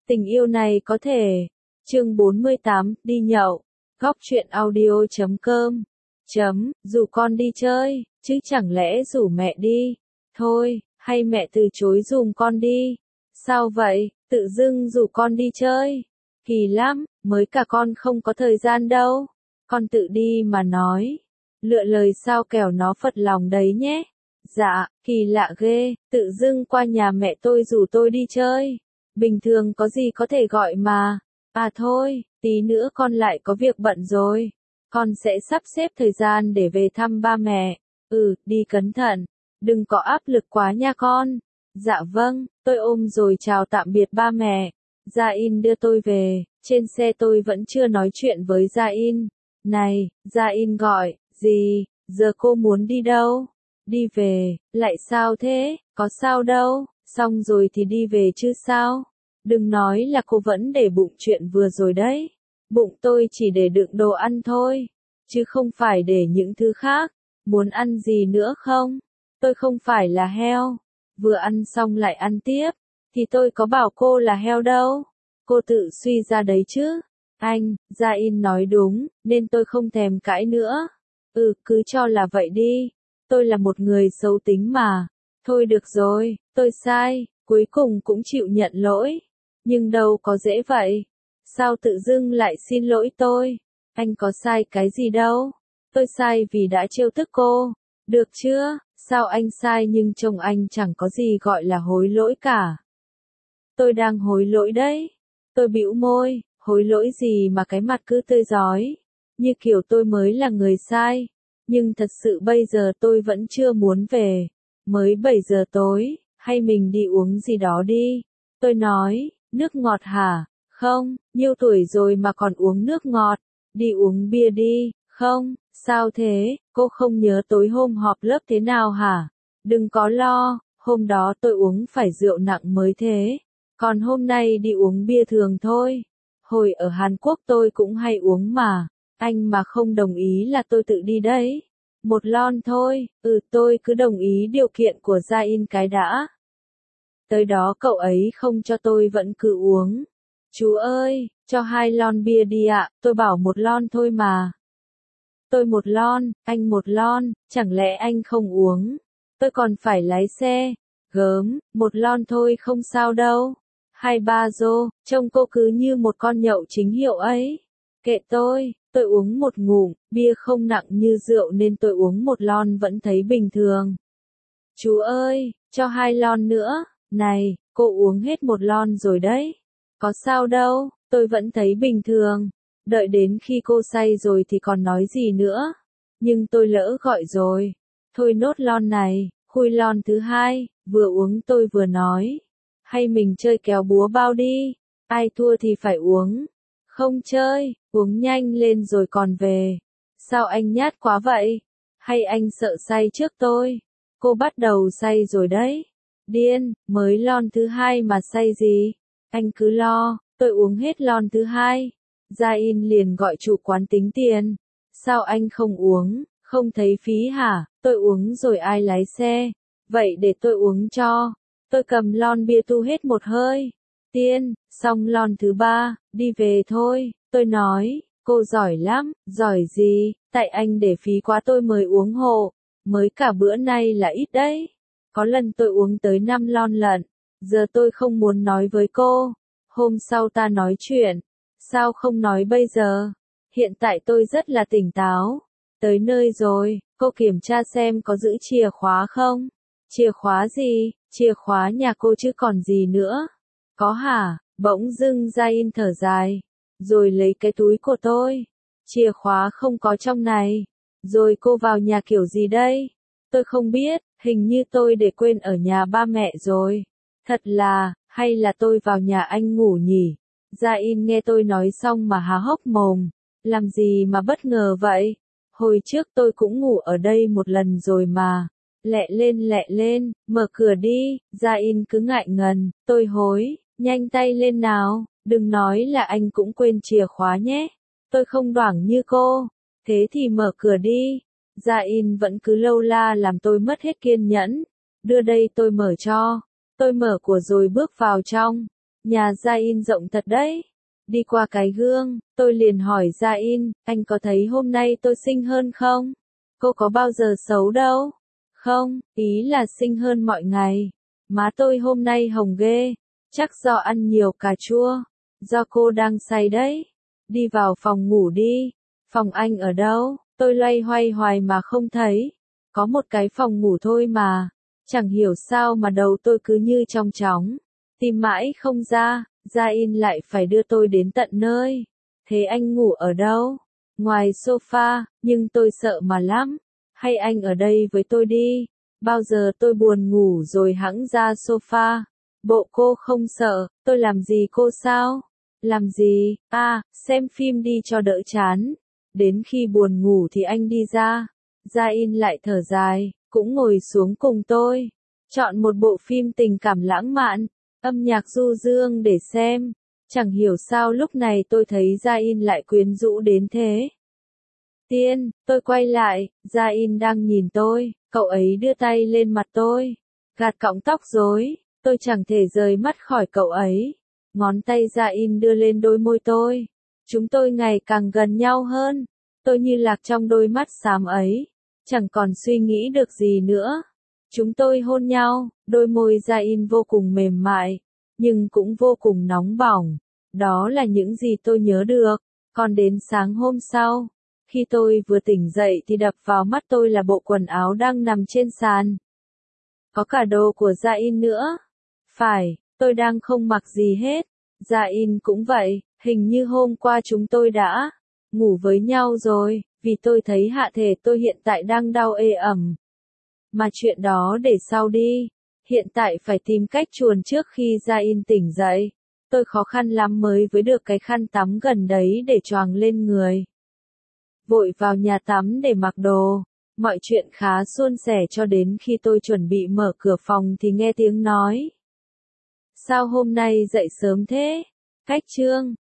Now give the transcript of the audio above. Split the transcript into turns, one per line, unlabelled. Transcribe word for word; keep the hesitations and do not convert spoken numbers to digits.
Tình yêu này có thể. Chương bốn mươi tám, đi nhậu. Góc truyện audio chấm com. Chấm, rủ con đi chơi, chứ chẳng lẽ rủ mẹ đi. Thôi, hay mẹ từ chối dùm con đi. Sao vậy, tự dưng rủ con đi chơi. Kỳ lắm, mới cả con không có thời gian đâu. Con tự đi mà nói. Lựa lời sao kẻo nó phật lòng đấy nhé. Dạ, kỳ lạ ghê, tự dưng qua nhà mẹ tôi rủ tôi đi chơi. Bình thường có gì có thể gọi mà. À thôi, tí nữa con lại có việc bận rồi. Con sẽ sắp xếp thời gian để về thăm ba mẹ. Ừ, đi cẩn thận. Đừng có áp lực quá nha con. Dạ vâng, tôi ôm rồi chào tạm biệt ba mẹ. Gia In đưa tôi về, trên xe tôi vẫn chưa nói chuyện với Gia In. Này, Gia In gọi, gì, giờ cô muốn đi đâu? Đi về, lại sao thế, có sao đâu, xong rồi thì đi về chứ sao? Đừng nói là cô vẫn để bụng chuyện vừa rồi đấy. Bụng tôi chỉ để đựng đồ ăn thôi, chứ không phải để những thứ khác. Muốn ăn gì nữa không? Tôi không phải là heo. Vừa ăn xong lại ăn tiếp, thì tôi có bảo cô là heo đâu. Cô tự suy ra đấy chứ. Anh, Gia In nói đúng, nên tôi không thèm cãi nữa. Ừ, cứ cho là vậy đi. Tôi là một người xấu tính mà. Thôi được rồi, tôi sai, cuối cùng cũng chịu nhận lỗi. Nhưng đâu có dễ vậy. Sao tự dưng lại xin lỗi tôi? Anh có sai cái gì đâu. Tôi sai vì đã trêu tức cô. Được chưa? Sao anh sai nhưng chồng anh chẳng có gì gọi là hối lỗi cả. Tôi đang hối lỗi đấy. Tôi bĩu môi, hối lỗi gì mà cái mặt cứ tươi rói. Như kiểu tôi mới là người sai. Nhưng thật sự bây giờ tôi vẫn chưa muốn về. Mới bảy giờ tối, hay mình đi uống gì đó đi. Tôi nói, nước ngọt hả? Không, nhiêu tuổi rồi mà còn uống nước ngọt. Đi uống bia đi, không, sao thế, cô không nhớ tối hôm họp lớp thế nào hả? Đừng có lo, hôm đó tôi uống phải rượu nặng mới thế. Còn hôm nay đi uống bia thường thôi. Hồi ở Hàn Quốc tôi cũng hay uống mà. Anh mà không đồng ý là tôi tự đi đấy. Một lon thôi, ừ tôi cứ đồng ý điều kiện của Gia In cái đã. Tới đó cậu ấy không cho tôi vẫn cứ uống. Chú ơi, cho hai lon bia đi ạ, tôi bảo một lon thôi mà. Tôi một lon, anh một lon, chẳng lẽ anh không uống? Tôi còn phải lái xe. Gớm, một lon thôi không sao đâu. Hai ba rô, trông cô cứ như một con nhậu chính hiệu ấy. Kệ tôi, tôi uống một ngụm, bia không nặng như rượu nên tôi uống một lon vẫn thấy bình thường. Chú ơi, cho hai lon nữa. Này, cô uống hết một lon rồi đấy. Có sao đâu, tôi vẫn thấy bình thường. Đợi đến khi cô say rồi thì còn nói gì nữa. Nhưng tôi lỡ gọi rồi. Thôi nốt lon này, khui lon thứ hai, vừa uống tôi vừa nói. Hay mình chơi kéo búa bao đi, ai thua thì phải uống. Không chơi, uống nhanh lên rồi còn về. Sao anh nhát quá vậy? Hay anh sợ say trước tôi? Cô bắt đầu say rồi đấy. Điên, mới lon thứ hai mà say gì? Anh cứ lo, tôi uống hết lon thứ hai. Gia In liền gọi chủ quán tính tiền. Sao anh không uống, không thấy phí hả? Tôi uống rồi ai lái xe? Vậy để tôi uống cho. Tôi cầm lon bia tu hết một hơi. Tiên, xong lon thứ ba, đi về thôi. Tôi nói, cô giỏi lắm, giỏi gì, tại anh để phí quá tôi mới uống hộ. Mới cả bữa nay là ít đấy. Có lần tôi uống tới năm lon lận. Giờ tôi không muốn nói với cô. Hôm sau ta nói chuyện. Sao không nói bây giờ? Hiện tại tôi rất là tỉnh táo. Tới nơi rồi, cô kiểm tra xem có giữ chìa khóa không? Chìa khóa gì? Chìa khóa nhà cô chứ còn gì nữa? Có hả? Bỗng dưng Gia In thở dài. Rồi lấy cái túi của tôi. Chìa khóa không có trong này. Rồi cô vào nhà kiểu gì đây? Tôi không biết, hình như tôi để quên ở nhà ba mẹ rồi. Thật là, hay là tôi vào nhà anh ngủ nhỉ? Gia In nghe tôi nói xong mà há hốc mồm. Làm gì mà bất ngờ vậy? Hồi trước tôi cũng ngủ ở đây một lần rồi mà. Lẹ lên lẹ lên, mở cửa đi. Gia In cứ ngại ngần. Tôi hối, nhanh tay lên nào. Đừng nói là anh cũng quên chìa khóa nhé. Tôi không đoảng như cô. Thế thì mở cửa đi. Gia In vẫn cứ lâu la làm tôi mất hết kiên nhẫn. Đưa đây tôi mở cho. Tôi mở của rồi bước vào trong. Nhà Gia In rộng thật đấy. Đi qua cái gương, tôi liền hỏi Gia In, anh có thấy hôm nay tôi xinh hơn không? Cô có bao giờ xấu đâu. Không, ý là xinh hơn mọi ngày. Má tôi hôm nay hồng ghê. Chắc do ăn nhiều cà chua. Do cô đang say đấy. Đi vào phòng ngủ đi. Phòng anh ở đâu? Tôi loay hoay hoài mà không thấy. Có một cái phòng ngủ thôi mà. Chẳng hiểu sao mà đầu tôi cứ như trong chóng. Tìm mãi không ra. Gia In lại phải đưa tôi đến tận nơi. Thế anh ngủ ở đâu? Ngoài sofa, nhưng tôi sợ mà lắm. Hay anh ở đây với tôi đi. Bao giờ tôi buồn ngủ rồi hẵng ra sofa. Bộ cô không sợ, tôi làm gì cô sao? Làm gì? À, xem phim đi cho đỡ chán. Đến khi buồn ngủ thì anh đi ra. Gia In lại thở dài, cũng ngồi xuống cùng tôi. Chọn một bộ phim tình cảm lãng mạn, âm nhạc du dương để xem. Chẳng hiểu sao lúc này tôi thấy Gia In lại quyến rũ đến thế. Tiên, tôi quay lại, Gia In đang nhìn tôi, cậu ấy đưa tay lên mặt tôi. Gạt cọng tóc rối, tôi chẳng thể rời mắt khỏi cậu ấy. Ngón tay Gia In đưa lên đôi môi tôi. Chúng tôi ngày càng gần nhau hơn. Tôi như lạc trong đôi mắt xám ấy. Chẳng còn suy nghĩ được gì nữa. Chúng tôi hôn nhau, đôi môi Gia In vô cùng mềm mại, nhưng cũng vô cùng nóng bỏng. Đó là những gì tôi nhớ được. Còn đến sáng hôm sau, khi tôi vừa tỉnh dậy thì đập vào mắt tôi là bộ quần áo đang nằm trên sàn. Có cả đồ của Gia In nữa. Phải, tôi đang không mặc gì hết. Gia In cũng vậy, hình như hôm qua chúng tôi đã ngủ với nhau rồi, vì tôi thấy hạ thể tôi hiện tại đang đau ê ẩm. Mà chuyện đó để sau đi. Hiện tại phải tìm cách chuồn trước khi Gia In tỉnh dậy. Tôi khó khăn lắm mới với được cái khăn tắm gần đấy để choàng lên người. Vội vào nhà tắm để mặc đồ. Mọi chuyện khá suôn sẻ cho đến khi tôi chuẩn bị mở cửa phòng thì nghe tiếng nói. Sao hôm nay dậy sớm thế? Cách trương,